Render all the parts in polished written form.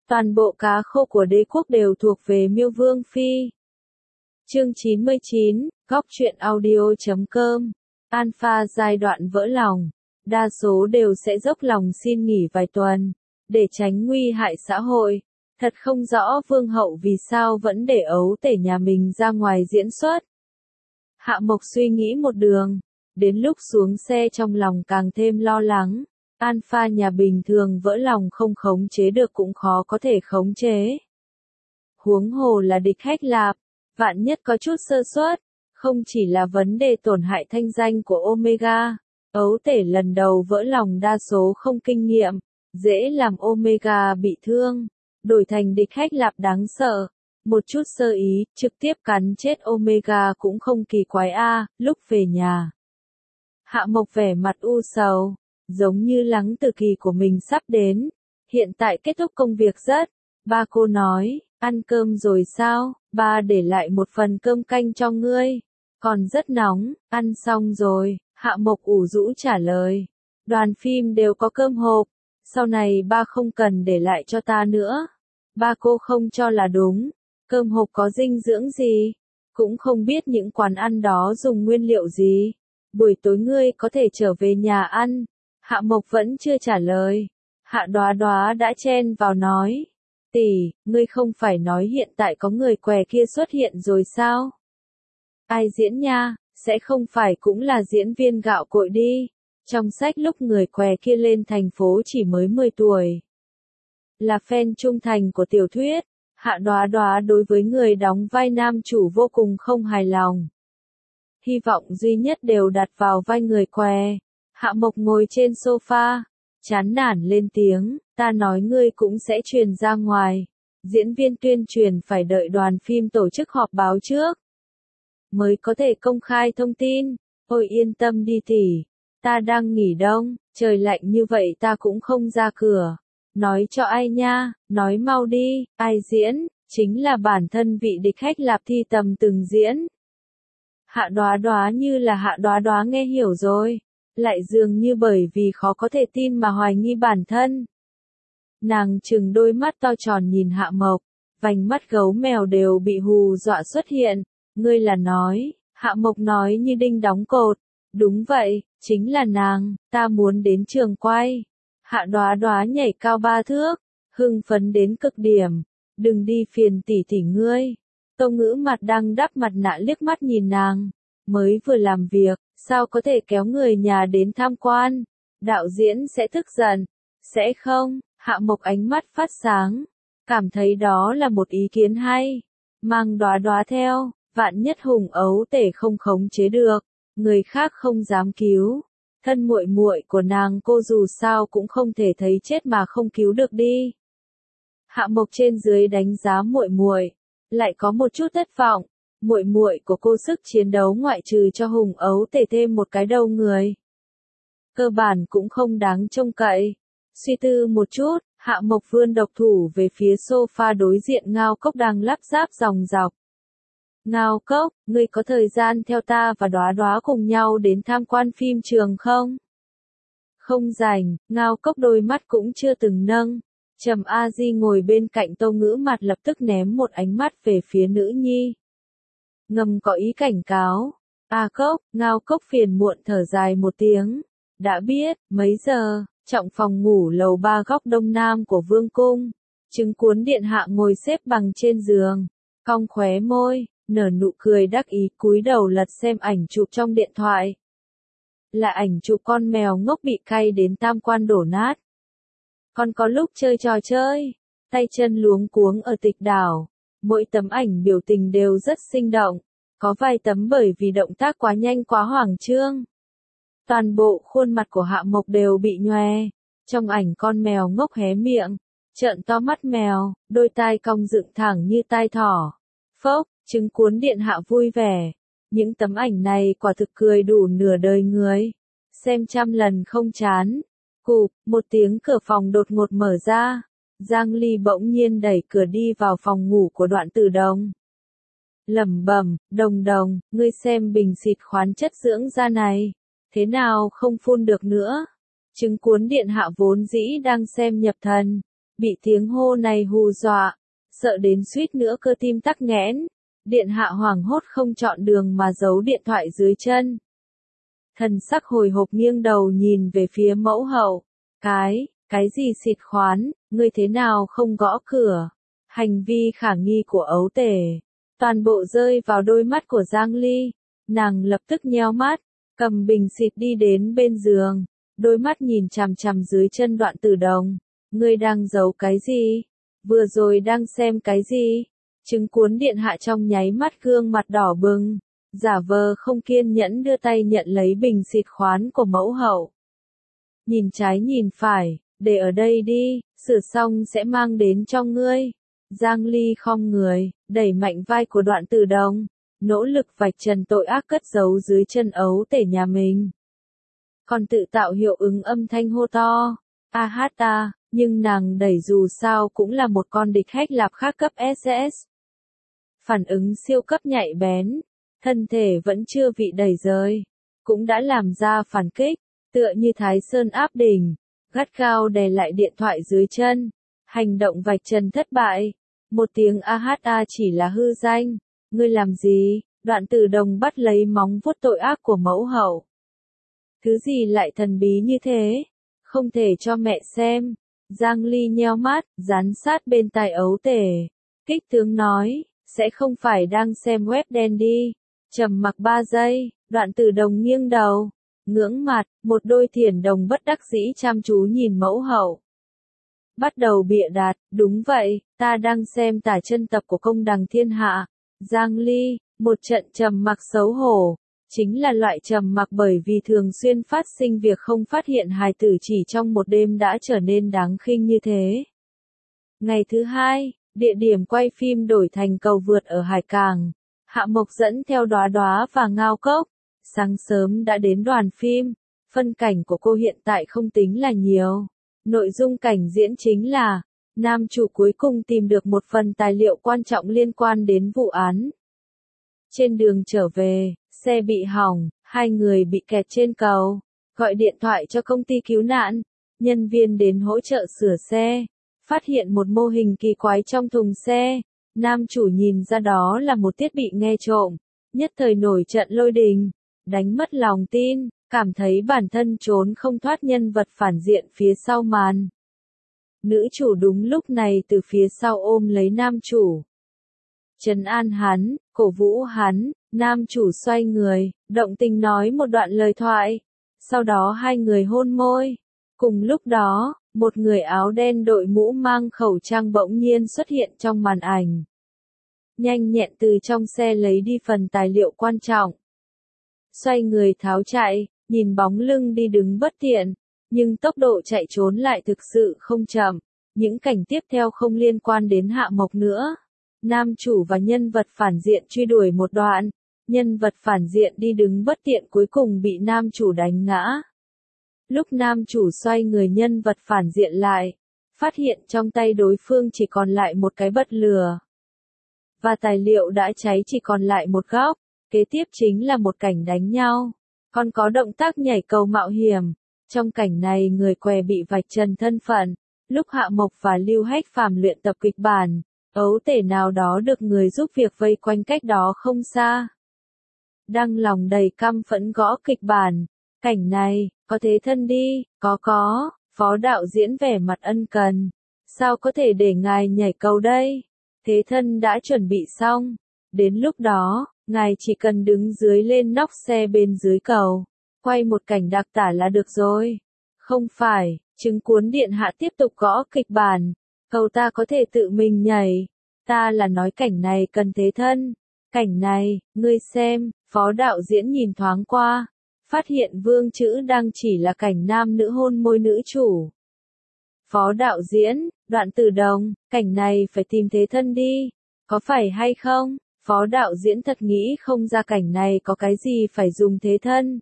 Toàn bộ cá khô của đế quốc đều thuộc về Miêu Vương Phi. Chương 99, góc truyện audio.com. Alpha giai đoạn vỡ lòng. Đa số đều sẽ dốc lòng xin nghỉ vài tuần, để tránh nguy hại xã hội. Thật không rõ Vương hậu vì sao vẫn để ấu tể nhà mình ra ngoài diễn xuất. Hạ Mộc suy nghĩ một đường, đến lúc xuống xe trong lòng càng thêm lo lắng. Alpha nhà bình thường vỡ lòng không khống chế được cũng khó có thể khống chế. Huống hồ là địch Hách Lạp, vạn nhất có chút sơ suất, không chỉ là vấn đề tổn hại thanh danh của Omega. Ấu tể lần đầu vỡ lòng đa số không kinh nghiệm, dễ làm Omega bị thương, đổi thành địch Hách Lạp đáng sợ. Một chút sơ ý, trực tiếp cắn chết Omega cũng không kỳ quái a. Lúc về nhà, Hạ Mộc vẻ mặt u sầu, giống như lắng từ kỳ của mình sắp đến. Hiện tại kết thúc công việc rất. Ba cô nói, ăn cơm rồi sao? Ba để lại một phần cơm canh cho ngươi. Còn rất nóng, ăn xong rồi. Hạ Mộc ủ rũ trả lời. Đoàn phim đều có cơm hộp. Sau này ba không cần để lại cho ta nữa. Ba cô không cho là đúng. Cơm hộp có dinh dưỡng gì? Cũng không biết những quán ăn đó dùng nguyên liệu gì. Buổi tối ngươi có thể trở về nhà ăn. Hạ Mộc vẫn chưa trả lời. Hạ Đoá Đoá đã chen vào nói. Tỷ, ngươi không phải nói hiện tại có người què kia xuất hiện rồi sao? Ai diễn nha, sẽ không phải cũng là diễn viên gạo cội đi. Trong sách lúc người què kia lên thành phố chỉ mới 10 tuổi. Là fan trung thành của tiểu thuyết, Hạ Đoá Đoá đối với người đóng vai nam chủ vô cùng không hài lòng. Hy vọng duy nhất đều đặt vào vai người què. Hạ Mộc ngồi trên sofa, chán nản lên tiếng, ta nói ngươi cũng sẽ truyền ra ngoài. Diễn viên tuyên truyền phải đợi đoàn phim tổ chức họp báo trước, mới có thể công khai thông tin. Ôi yên tâm đi tỷ, ta đang nghỉ đông, trời lạnh như vậy ta cũng không ra cửa. Nói cho ai nha, nói mau đi, ai diễn, chính là bản thân vị địch Hách Lạp thi tầm từng diễn. Hạ Đoá Đoá như là Hạ Đoá Đoá nghe hiểu rồi, lại dường như bởi vì khó có thể tin mà hoài nghi bản thân. Nàng trừng đôi mắt to tròn nhìn Hạ Mộc, vành mắt gấu mèo đều bị hù dọa xuất hiện. Ngươi là nói, Hạ Mộc nói như đinh đóng cột. Đúng vậy, chính là nàng, ta muốn đến trường quay. Hạ Đoá Đoá nhảy cao 3 thước, hưng phấn đến cực điểm. Đừng đi phiền tỷ tỷ ngươi. Tâu Ngữ mặt đang đắp mặt nạ liếc mắt nhìn nàng. Mới vừa làm việc, sao có thể kéo người nhà đến tham quan? Đạo diễn sẽ tức giận. Sẽ không? Hạ Mộc ánh mắt phát sáng, cảm thấy đó là một ý kiến hay. Mang Đoá Đoá theo, vạn nhất Hùng ấu tể không khống chế được, người khác không dám cứu. Thân muội muội của nàng cô dù sao cũng không thể thấy chết mà không cứu được đi. Hạ Mộc trên dưới đánh giá muội muội, lại có một chút thất vọng. Muội muội của cô sức chiến đấu ngoại trừ cho Hùng ấu tể thêm một cái đầu người, cơ bản cũng không đáng trông cậy. Suy tư một chút, Hạ Mộc vươn độc thủ về phía sofa đối diện Ngao Cốc đang lắp ráp dòng dọc. Ngao Cốc, ngươi có thời gian theo ta và Đoá Đoá cùng nhau đến tham quan phim trường không? Không rảnh, Ngao Cốc đôi mắt cũng chưa từng nâng. Trầm A Di ngồi bên cạnh Tâu Ngữ mặt lập tức ném một ánh mắt về phía nữ nhi. Ngầm có ý cảnh cáo. A Cốc, Ngao Cốc phiền muộn thở dài một tiếng. Đã biết, mấy giờ? Trọng phòng ngủ lầu 3 góc đông nam của vương cung. Trứng cuốn điện hạ ngồi xếp bằng trên giường, cong khóe môi, nở nụ cười đắc ý cúi đầu lật xem ảnh chụp trong điện thoại. Là ảnh chụp con mèo ngốc bị cay đến tam quan đổ nát. Còn có lúc chơi trò chơi, tay chân luống cuống ở tịch đảo. Mỗi tấm ảnh biểu tình đều rất sinh động. Có vài tấm bởi vì động tác quá nhanh quá hoảng trương. Toàn bộ khuôn mặt của Hạ Mộc đều bị nhòe. Trong ảnh con mèo ngốc hé miệng, trợn to mắt mèo, đôi tai cong dựng thẳng như tai thỏ. Phốc, trứng cuốn điện hạ vui vẻ. Những tấm ảnh này quả thực cười đủ nửa đời người. Xem trăm lần không chán. Cụp, một tiếng cửa phòng đột ngột mở ra. Giang Ly bỗng nhiên đẩy cửa đi vào phòng ngủ của Đoạn Tử Đồng. Lẩm bẩm, Đồng Đồng, ngươi xem bình xịt khoáng chất dưỡng da này. Thế nào không phun được nữa? Trứng cuốn điện hạ vốn dĩ đang xem nhập thần. Bị tiếng hô này hù dọa, sợ đến suýt nữa cơ tim tắc nghẽn. Điện hạ hoảng hốt không chọn đường mà giấu điện thoại dưới chân. Thần sắc hồi hộp nghiêng đầu nhìn về phía mẫu hậu. Cái gì xịt khoán, ngươi thế nào không gõ cửa? Hành vi khả nghi của ấu tể. Toàn bộ rơi vào đôi mắt của Giang Ly. Nàng lập tức nheo mắt, cầm bình xịt đi đến bên giường. Đôi mắt nhìn chằm chằm dưới chân Đoạn Tử Đồng. Ngươi đang giấu cái gì? Vừa rồi đang xem cái gì? Trứng cuốn điện hạ trong nháy mắt gương mặt đỏ bừng. Giả vờ không kiên nhẫn đưa tay nhận lấy bình xịt khoán của mẫu hậu. Nhìn trái nhìn phải, để ở đây đi, sửa xong sẽ mang đến cho ngươi. Giang Ly khom người, đẩy mạnh vai của Đoạn Tử Đồng, nỗ lực vạch trần tội ác cất giấu dưới chân ấu tể nhà mình. Còn tự tạo hiệu ứng âm thanh hô to, a hát ta, nhưng nàng đẩy dù sao cũng là một con địch hách lạp khác cấp SS. Phản ứng siêu cấp nhạy bén, thân thể vẫn chưa bị đẩy rơi, cũng đã làm ra phản kích, tựa như Thái Sơn áp đỉnh, gắt gao đè lại điện thoại dưới chân. Hành động vạch trần thất bại, một tiếng AHA chỉ là hư danh. Ngươi làm gì? Đoạn Tử Đồng bắt lấy móng vuốt tội ác của mẫu hậu. Thứ gì lại thần bí như thế? Không thể cho mẹ xem. Giang Ly nheo mắt, dán sát bên tai ấu tể. Kích tướng nói, sẽ không phải đang xem web đen đi. Trầm mặc 3 giây, Đoạn Tử Đồng nghiêng đầu, ngưỡng mặt, một đôi thiển đồng bất đắc dĩ chăm chú nhìn mẫu hậu. Bắt đầu bịa đặt, đúng vậy, ta đang xem tả chân tập của Công Đằng Thiên Hạ. Giang Ly, một trận trầm mặc xấu hổ, chính là loại trầm mặc bởi vì thường xuyên phát sinh việc không phát hiện hài tử chỉ trong một đêm đã trở nên đáng khinh như thế. Ngày thứ hai, địa điểm quay phim đổi thành cầu vượt ở Hải Cảng. Hạ Mộc dẫn theo Đóa Đóa và Ngao Cốc. Sáng sớm đã đến đoàn phim, phân cảnh của cô hiện tại không tính là nhiều. Nội dung cảnh diễn chính là, nam chủ cuối cùng tìm được một phần tài liệu quan trọng liên quan đến vụ án. Trên đường trở về, xe bị hỏng, hai người bị kẹt trên cầu, gọi điện thoại cho công ty cứu nạn, nhân viên đến hỗ trợ sửa xe, phát hiện một mô hình kỳ quái trong thùng xe, nam chủ nhìn ra đó là một thiết bị nghe trộm, nhất thời nổi trận lôi đình, đánh mất lòng tin, cảm thấy bản thân trốn không thoát nhân vật phản diện phía sau màn. Nữ chủ đúng lúc này từ phía sau ôm lấy nam chủ. Trấn an hắn, cổ vũ hắn, nam chủ xoay người, động tình nói một đoạn lời thoại. Sau đó hai người hôn môi. Cùng lúc đó, một người áo đen đội mũ mang khẩu trang bỗng nhiên xuất hiện trong màn ảnh. Nhanh nhẹn từ trong xe lấy đi phần tài liệu quan trọng. Xoay người tháo chạy, nhìn bóng lưng đi đứng bất tiện, nhưng tốc độ chạy trốn lại thực sự không chậm. Những cảnh tiếp theo không liên quan đến Hạ Mộc nữa. Nam chủ và nhân vật phản diện truy đuổi một đoạn, nhân vật phản diện đi đứng bất tiện cuối cùng bị nam chủ đánh ngã. Lúc nam chủ xoay người nhân vật phản diện lại, phát hiện trong tay đối phương chỉ còn lại một cái bật lửa. Và tài liệu đã cháy chỉ còn lại một góc, kế tiếp chính là một cảnh đánh nhau. Còn có động tác nhảy cầu mạo hiểm. Trong cảnh này người què bị vạch trần thân phận. Lúc Hạ Mộc và Lưu Hách Phàm luyện tập kịch bản, ấu tể nào đó được người giúp việc vây quanh cách đó không xa. Đang lòng đầy căm phẫn gõ kịch bản. Cảnh này, có thế thân đi, có, phó đạo diễn vẻ mặt ân cần. Sao có thể để ngài nhảy cầu đây? Thế thân đã chuẩn bị xong. Đến lúc đó, ngài chỉ cần đứng dưới lên nóc xe bên dưới cầu. Quay một cảnh đặc tả là được rồi. Không phải, trứng cuốn điện hạ tiếp tục gõ kịch bản. Cầu ta có thể tự mình nhảy. Ta là nói cảnh này cần thế thân. Cảnh này, ngươi xem, phó đạo diễn nhìn thoáng qua. Phát hiện vương chữ đang chỉ là cảnh nam nữ hôn môi nữ chủ. Phó đạo diễn, Đoạn Tử Đồng, cảnh này phải tìm thế thân đi. Có phải hay không? Phó đạo diễn thật nghĩ không ra cảnh này có cái gì phải dùng thế thân.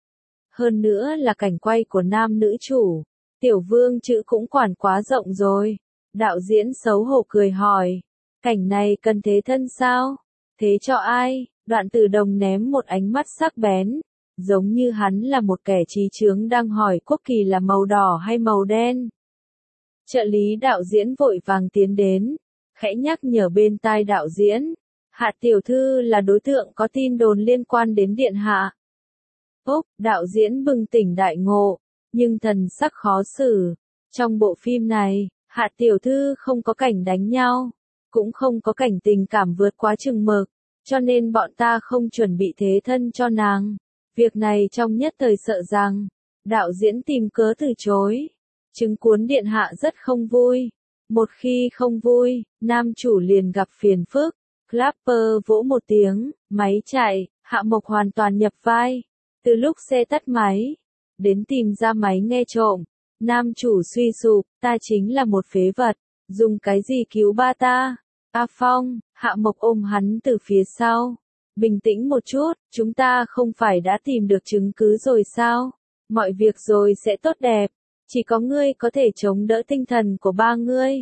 Hơn nữa là cảnh quay của nam nữ chủ. Tiểu vương chữ cũng quản quá rộng rồi. Đạo diễn xấu hổ cười hỏi. Cảnh này cần thế thân sao? Thế cho ai? Đoạn Tử Đồng ném một ánh mắt sắc bén. Giống như hắn là một kẻ trí chướng đang hỏi quốc kỳ là màu đỏ hay màu đen. Trợ lý đạo diễn vội vàng tiến đến, khẽ nhắc nhở bên tai đạo diễn. Hạ tiểu thư là đối tượng có tin đồn liên quan đến điện hạ. Úc, đạo diễn bừng tỉnh đại ngộ, nhưng thần sắc khó xử. Trong bộ phim này, Hạ tiểu thư không có cảnh đánh nhau, cũng không có cảnh tình cảm vượt quá chừng mực, cho nên bọn ta không chuẩn bị thế thân cho nàng. Việc này trong nhất thời sợ rằng, đạo diễn tìm cớ từ chối. Chứng cuốn điện hạ rất không vui. Một khi không vui, nam chủ liền gặp phiền phức. Clapper vỗ một tiếng, máy chạy, Hạ Mộc hoàn toàn nhập vai. Từ lúc xe tắt máy, đến tìm ra máy nghe trộm, nam chủ suy sụp, ta chính là một phế vật, dùng cái gì cứu ba ta? A Phong, Hạ Mộc ôm hắn từ phía sau. Bình tĩnh một chút, chúng ta không phải đã tìm được chứng cứ rồi sao? Mọi việc rồi sẽ tốt đẹp, chỉ có ngươi có thể chống đỡ tinh thần của ba ngươi.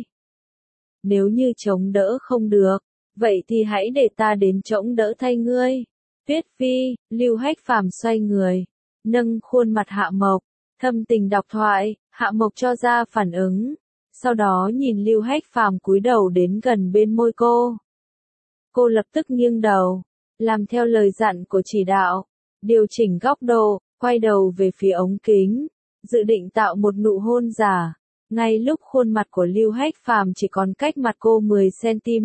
Nếu như chống đỡ không được, vậy thì hãy để ta đến chống đỡ thay ngươi. Tuyết Phi, Lưu Hách Phàm xoay người, nâng khuôn mặt Hạ Mộc, thâm tình đọc thoại, Hạ Mộc cho ra phản ứng, sau đó nhìn Lưu Hách Phàm cúi đầu đến gần bên môi cô. Cô lập tức nghiêng đầu, làm theo lời dặn của chỉ đạo, điều chỉnh góc độ, quay đầu về phía ống kính, dự định tạo một nụ hôn giả, ngay lúc khuôn mặt của Lưu Hách Phàm chỉ còn cách mặt cô 10 cm.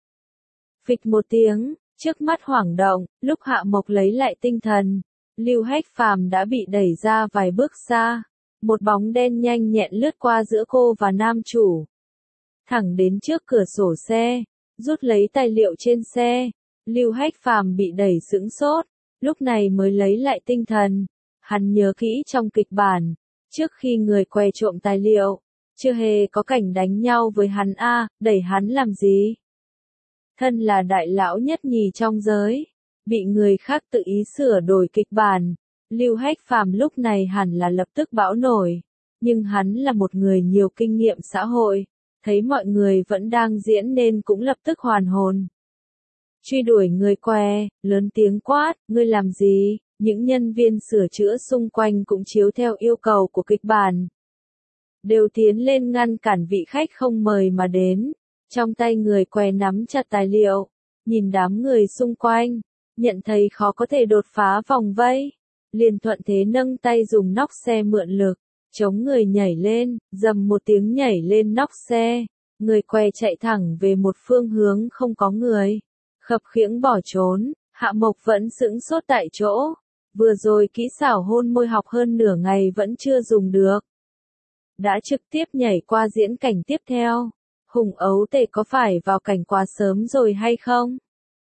Phịch một tiếng, trước mắt hoảng động, lúc Hạ Mộc lấy lại tinh thần, Lưu Hách Phàm đã bị đẩy ra vài bước xa, một bóng đen nhanh nhẹn lướt qua giữa cô và nam chủ. Thẳng đến trước cửa sổ xe, rút lấy tài liệu trên xe, Lưu Hách Phàm bị đẩy sững sốt, lúc này mới lấy lại tinh thần. Hắn nhớ kỹ trong kịch bản, trước khi người què trộm tài liệu, chưa hề có cảnh đánh nhau với hắn đẩy hắn làm gì? Thân là đại lão nhất nhì trong giới, bị người khác tự ý sửa đổi kịch bản, Lưu Hách Phàm lúc này hẳn là lập tức bão nổi, nhưng hắn là một người nhiều kinh nghiệm xã hội, thấy mọi người vẫn đang diễn nên cũng lập tức hoàn hồn. Truy đuổi người què, lớn tiếng quát, ngươi làm gì? Những nhân viên sửa chữa xung quanh cũng chiếu theo yêu cầu của kịch bản. Đều tiến lên ngăn cản vị khách không mời mà đến. Trong tay người què nắm chặt tài liệu, nhìn đám người xung quanh, nhận thấy khó có thể đột phá vòng vây. Liền thuận thế nâng tay dùng nóc xe mượn lực, chống người nhảy lên, dầm một tiếng nhảy lên nóc xe. Người què chạy thẳng về một phương hướng không có người. Khập khiễng bỏ trốn, Hạ Mộc vẫn sững sốt tại chỗ. Vừa rồi kỹ xảo hôn môi học hơn nửa ngày vẫn chưa dùng được. Đã trực tiếp nhảy qua diễn cảnh tiếp theo. Hùng ấu tể có phải vào cảnh quá sớm rồi hay không?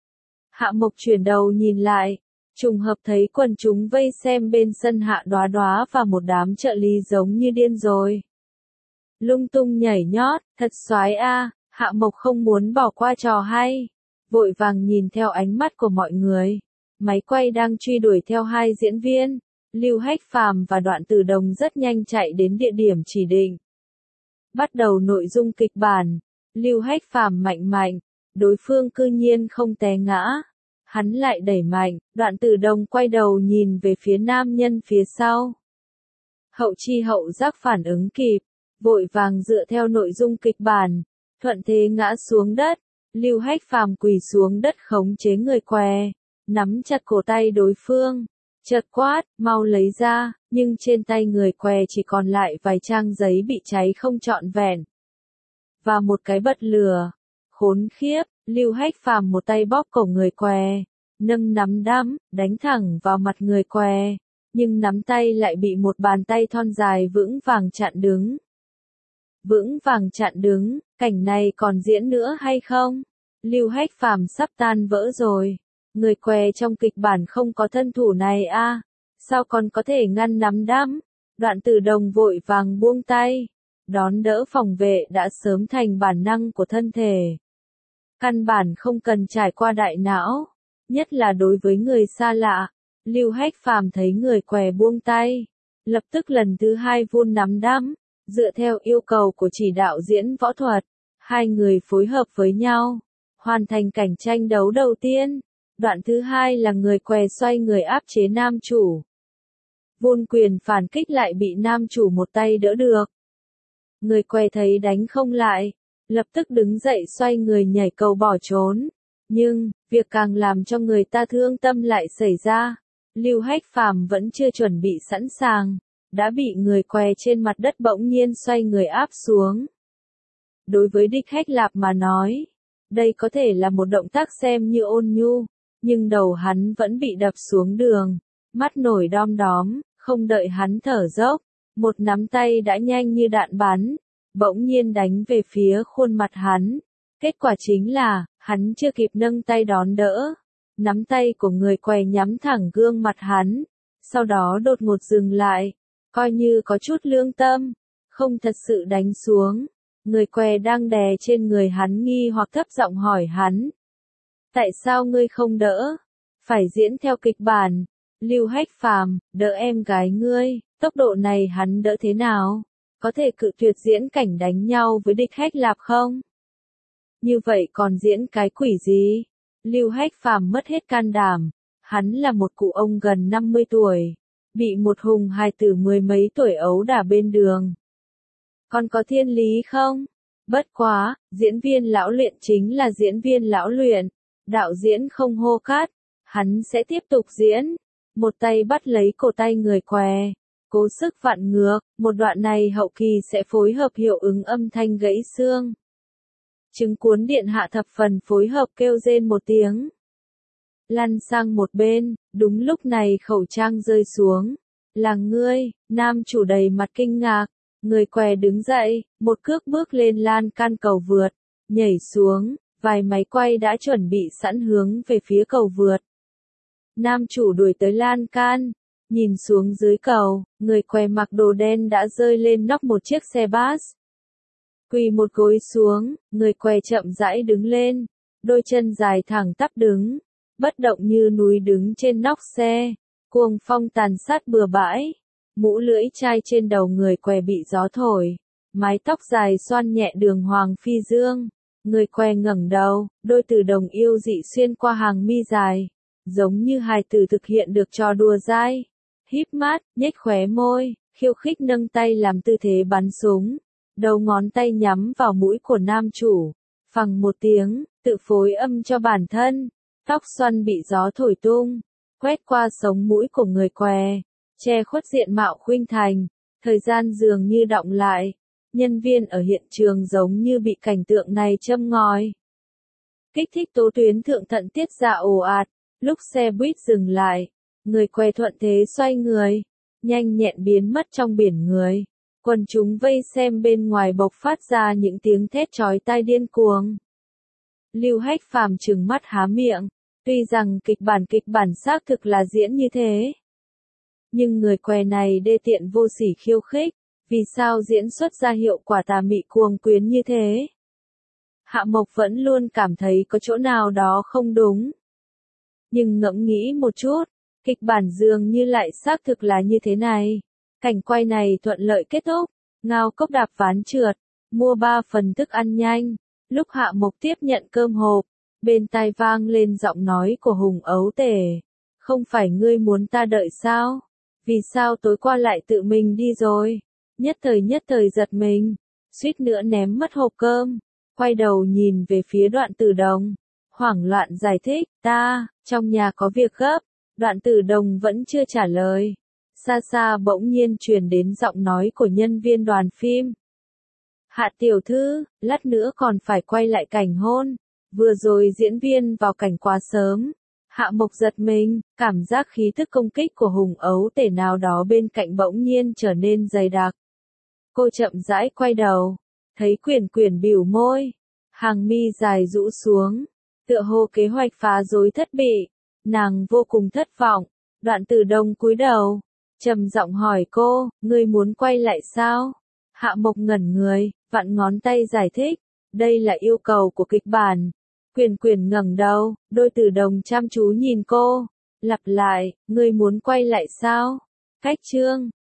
Hạ Mộc chuyển đầu nhìn lại, trùng hợp thấy quần chúng vây xem bên sân Hạ Đoá Đoá và một đám trợ lý giống như điên rồi. Lung tung nhảy nhót, thật xoái Hạ Mộc không muốn bỏ qua trò hay. Vội vàng nhìn theo ánh mắt của mọi người. Máy quay đang truy đuổi theo hai diễn viên, Lưu Hách Phàm và Đoạn Tử Đồng rất nhanh chạy đến địa điểm chỉ định. Bắt đầu nội dung kịch bản, Lưu Hách Phàm mạnh mạnh, đối phương cư nhiên không té ngã. Hắn lại đẩy mạnh, Đoạn Tử Đồng quay đầu nhìn về phía nam nhân phía sau. Hậu chi hậu giác phản ứng kịp, vội vàng dựa theo nội dung kịch bản, thuận thế ngã xuống đất. Lưu Hách Phàm quỳ xuống đất khống chế người què, nắm chặt cổ tay đối phương, chợt quát, mau lấy ra, nhưng trên tay người què chỉ còn lại vài trang giấy bị cháy không trọn vẹn. Và một cái bật lửa. Khốn khiếp, Lưu Hách Phàm một tay bóp cổ người què, nâng nắm đấm, đánh thẳng vào mặt người què, nhưng nắm tay lại bị một bàn tay thon dài vững vàng chặn đứng. Vững vàng chặn đứng, cảnh này còn diễn nữa hay không? Lưu Hách Phàm sắp tan vỡ rồi. Người què trong kịch bản không có thân thủ này sao còn có thể ngăn nắm đấm? Đoạn Tử Đồng vội vàng buông tay, đón đỡ phòng vệ đã sớm thành bản năng của thân thể. Căn bản không cần trải qua đại não, nhất là đối với người xa lạ. Lưu Hách Phàm thấy người què buông tay, lập tức lần thứ hai vun nắm đấm, dựa theo yêu cầu của chỉ đạo diễn võ thuật, hai người phối hợp với nhau, hoàn thành cảnh tranh đấu đầu tiên. Đoạn thứ hai là người què xoay người áp chế nam chủ. Vun quyền phản kích lại bị nam chủ một tay đỡ được. Người què thấy đánh không lại, lập tức đứng dậy xoay người nhảy cầu bỏ trốn. Nhưng, việc càng làm cho người ta thương tâm lại xảy ra. Lưu Hách Phàm vẫn chưa chuẩn bị sẵn sàng, đã bị người què trên mặt đất bỗng nhiên xoay người áp xuống. Đối với Địch Hách Lạp mà nói, đây có thể là một động tác xem như ôn nhu, nhưng đầu hắn vẫn bị đập xuống đường, mắt nổi đom đóm, không đợi hắn thở dốc, một nắm tay đã nhanh như đạn bắn, bỗng nhiên đánh về phía khuôn mặt hắn. Kết quả chính là, hắn chưa kịp nâng tay đón đỡ, nắm tay của người què nhắm thẳng gương mặt hắn, sau đó đột ngột dừng lại, coi như có chút lương tâm, không thật sự đánh xuống. Người què đang đè trên người hắn nghi hoặc thấp giọng hỏi hắn. Tại sao ngươi không đỡ? Phải diễn theo kịch bản. Lưu Hách Phàm, đỡ em gái ngươi, tốc độ này hắn đỡ thế nào? Có thể cự tuyệt diễn cảnh đánh nhau với Địch Hách Lạp không? Như vậy còn diễn cái quỷ gì? Lưu Hách Phàm mất hết can đảm. Hắn là một cụ ông gần 50 tuổi, bị một hùng hài tử mười mấy tuổi ấu đả bên đường. Còn có thiên lý không? Bất quá, diễn viên lão luyện chính là diễn viên lão luyện. Đạo diễn không hô cắt, hắn sẽ tiếp tục diễn. Một tay bắt lấy cổ tay người què, cố sức vặn ngược, một đoạn này hậu kỳ sẽ phối hợp hiệu ứng âm thanh gãy xương. Trứng cuốn điện hạ thập phần phối hợp kêu rên một tiếng. Lăn sang một bên, đúng lúc này khẩu trang rơi xuống. Là ngươi, nam chủ đầy mặt kinh ngạc. Người què đứng dậy, một cước bước lên lan can cầu vượt, nhảy xuống, vài máy quay đã chuẩn bị sẵn hướng về phía cầu vượt. Nam chủ đuổi tới lan can, nhìn xuống dưới cầu, người què mặc đồ đen đã rơi lên nóc một chiếc xe bus. Quỳ một gối xuống, người què chậm rãi đứng lên, đôi chân dài thẳng tắp đứng, bất động như núi đứng trên nóc xe, cuồng phong tàn sát bừa bãi. Mũ lưỡi chai trên đầu người què bị gió thổi, mái tóc dài xoăn nhẹ đường hoàng phi dương. Người què ngẩng đầu, đôi từ đồng yêu dị xuyên qua hàng mi dài, giống như hài tử thực hiện được trò đùa dai. Híp mắt, nhếch khóe môi, khiêu khích nâng tay làm tư thế bắn súng, đầu ngón tay nhắm vào mũi của nam chủ, phằng một tiếng, tự phối âm cho bản thân. Tóc xoăn bị gió thổi tung, quét qua sống mũi của người què, che khuất diện mạo khuynh thành. Thời gian dường như đọng lại, nhân viên ở hiện trường giống như bị cảnh tượng này châm ngòi. Kích thích tố tuyến thượng thận tiết ra ồ ạt, lúc xe buýt dừng lại, người què thuận thế xoay người, nhanh nhẹn biến mất trong biển người. Quần chúng vây xem bên ngoài bộc phát ra những tiếng thét chói tai điên cuồng. Lưu Hách Phàm trừng mắt há miệng, tuy rằng kịch bản xác thực là diễn như thế. Nhưng người què này đê tiện vô sỉ khiêu khích, vì sao diễn xuất ra hiệu quả tà mị cuồng quyến như thế? Hạ Mộc vẫn luôn cảm thấy có chỗ nào đó không đúng. Nhưng ngẫm nghĩ một chút, kịch bản dường như lại xác thực là như thế này. Cảnh quay này thuận lợi kết thúc, Ngao Cốc đạp ván trượt, mua 3 phần thức ăn nhanh. Lúc Hạ Mộc tiếp nhận cơm hộp, bên tai vang lên giọng nói của Hùng Ấu Tể. Không phải ngươi muốn ta đợi sao? Vì sao tối qua lại tự mình đi rồi? Nhất thời giật mình, suýt nữa ném mất hộp cơm, quay đầu nhìn về phía Đoạn Tử Đồng, hoảng loạn giải thích, trong nhà có việc gấp. Đoạn Tử Đồng vẫn chưa trả lời. Xa xa bỗng nhiên truyền đến giọng nói của nhân viên đoàn phim. Hạ tiểu thư, lát nữa còn phải quay lại cảnh hôn. Vừa rồi diễn viên vào cảnh quá sớm. Hạ Mộc giật mình, cảm giác khí thức công kích của Hùng Ấu Tể nào đó bên cạnh bỗng nhiên trở nên dày đặc. Cô chậm rãi quay đầu, thấy Quyển bĩu môi, hàng mi dài rũ xuống, tựa hồ kế hoạch phá rối thất bị, nàng vô cùng thất vọng. Đoạn Tử Đồng cúi đầu, trầm giọng hỏi cô, ngươi muốn quay lại sao? Hạ Mộc ngẩn người, vặn ngón tay giải thích, đây là yêu cầu của kịch bản. Quyển ngẩng đầu, đôi Tử Đồng chăm chú nhìn cô, lặp lại, ngươi muốn quay lại sao? Cách chương